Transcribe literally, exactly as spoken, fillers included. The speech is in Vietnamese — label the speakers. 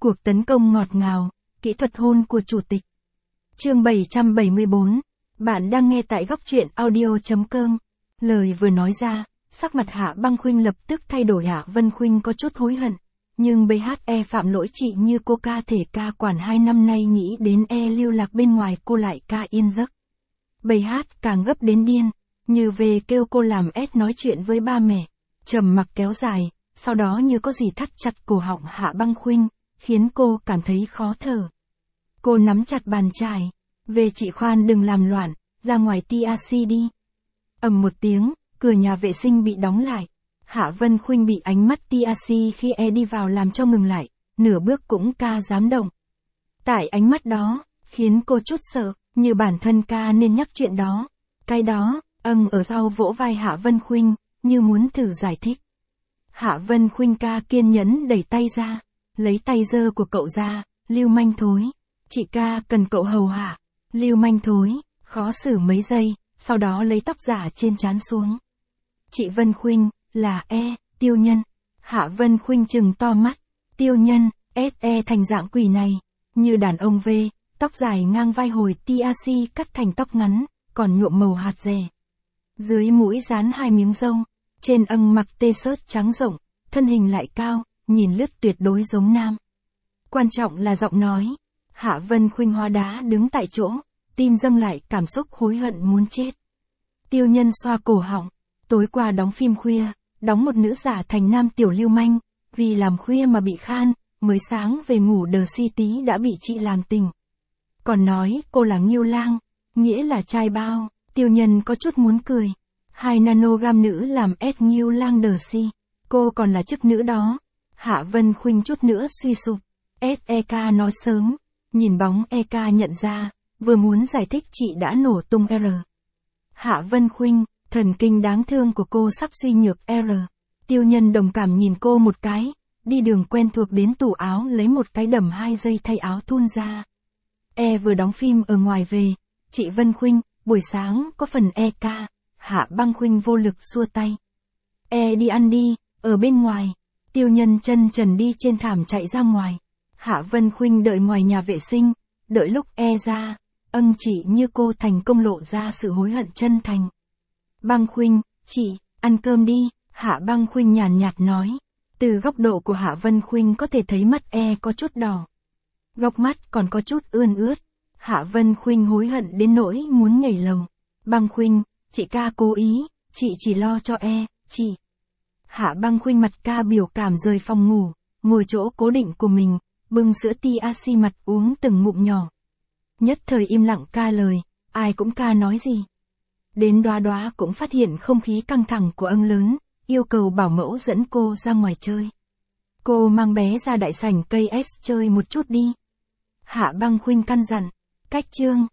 Speaker 1: Cuộc tấn công ngọt ngào, kỹ thuật hôn của chủ tịch. Chương bảy trăm bảy mươi bốn. Bạn đang nghe tại góc truyện audio chấm com. Lời vừa nói ra, sắc mặt Hạ Băng Khuynh lập tức thay đổi. Hạ Vân Khuynh có chút hối hận, nhưng bê hát e phạm lỗi chị như cô ca thể ca quản hai năm nay nghĩ đến e lưu lạc bên ngoài cô lại ca yên giấc. bê hát càng gấp đến điên, như về kêu cô làm ét nói chuyện với ba mẹ, trầm mặc kéo dài, sau đó như có gì thắt chặt cổ họng Hạ Băng Khuynh, khiến cô cảm thấy khó thở. Cô nắm chặt bàn chải, về chị khoan đừng làm loạn, ra ngoài tê a xê đi. Ầm một tiếng, cửa nhà vệ sinh bị đóng lại. Hạ Vân Khuynh bị ánh mắt tê a xê khi e đi vào làm cho ngừng lại, nửa bước cũng ca dám động. Tại ánh mắt đó, khiến cô chút sợ, như bản thân ca nên nhắc chuyện đó. Cái đó, âng ở sau vỗ vai Hạ Vân Khuynh, như muốn thử giải thích. Hạ Vân Khuynh ca kiên nhẫn đẩy tay ra, lấy tay dơ của cậu ra, lưu manh thối. Chị ca cần cậu hầu hạ, lưu manh thối, khó xử mấy giây, sau đó lấy tóc giả trên trán xuống. Chị Vân Khuynh, là e, tiêu nhân. Hạ Vân Khuynh trừng to mắt, tiêu nhân, ét e thành dạng quỷ này, như đàn ông V, tóc dài ngang vai hồi tê a xê cắt thành tóc ngắn, còn nhuộm màu hạt dẻ. Dưới mũi dán hai miếng râu, trên âng mặc t-shirt trắng rộng, thân hình lại cao, nhìn lướt tuyệt đối giống nam. Quan trọng là giọng nói. Hạ Vân Khuynh hóa đá đứng tại chỗ, tim dâng lại cảm xúc hối hận muốn chết. Tiêu nhân xoa cổ họng, tối qua đóng phim khuya, đóng một nữ giả thành nam tiểu lưu manh, vì làm khuya mà bị khan, mới sáng về ngủ đờ si tí đã bị chị làm tình. Còn nói cô là Ngưu Lang, nghĩa là trai bao, tiêu nhân có chút muốn cười. Hai nanogam nữ làm ép Ngưu Lang đờ si, cô còn là chức nữ đó. Hạ Vân Khuynh chút nữa suy sụp, ét e ca nói sớm. Nhìn bóng e ca nhận ra, vừa muốn giải thích chị đã nổ tung R. Hạ Vân Khuynh, thần kinh đáng thương của cô sắp suy nhược R. Tiêu nhân đồng cảm nhìn cô một cái, đi đường quen thuộc đến tủ áo lấy một cái đầm hai dây thay áo thun ra. E vừa đóng phim ở ngoài về, chị Vân Khuynh, buổi sáng có phần e ca, Hạ Băng Khuynh vô lực xua tay. E đi ăn đi, ở bên ngoài, tiêu nhân chân trần đi trên thảm chạy ra ngoài. Hạ Vân Khuynh đợi ngoài nhà vệ sinh, đợi lúc e ra, âng chị như cô thành công lộ ra sự hối hận chân thành. Băng Khuynh, chị, ăn cơm đi, Hạ Băng Khuynh nhàn nhạt nói. Từ góc độ của Hạ Vân Khuynh có thể thấy mắt e có chút đỏ. Góc mắt còn có chút ươn ướt. Hạ Vân Khuynh hối hận đến nỗi muốn nhảy lầu. Băng Khuynh, chị ca cố ý, chị chỉ lo cho e, chị. Hạ Băng Khuynh mặt ca biểu cảm rời phòng ngủ, ngồi chỗ cố định của mình. Bưng sữa tê a xê mặt uống từng ngụm nhỏ. Nhất thời im lặng ca lời, ai cũng ca nói gì. Đến Đoá Đoá cũng phát hiện không khí căng thẳng của âng lớn, yêu cầu bảo mẫu dẫn cô ra ngoài chơi. Cô mang bé ra đại sảnh cây S chơi một chút đi. Hạ Băng Khuynh căn dặn, cách chương,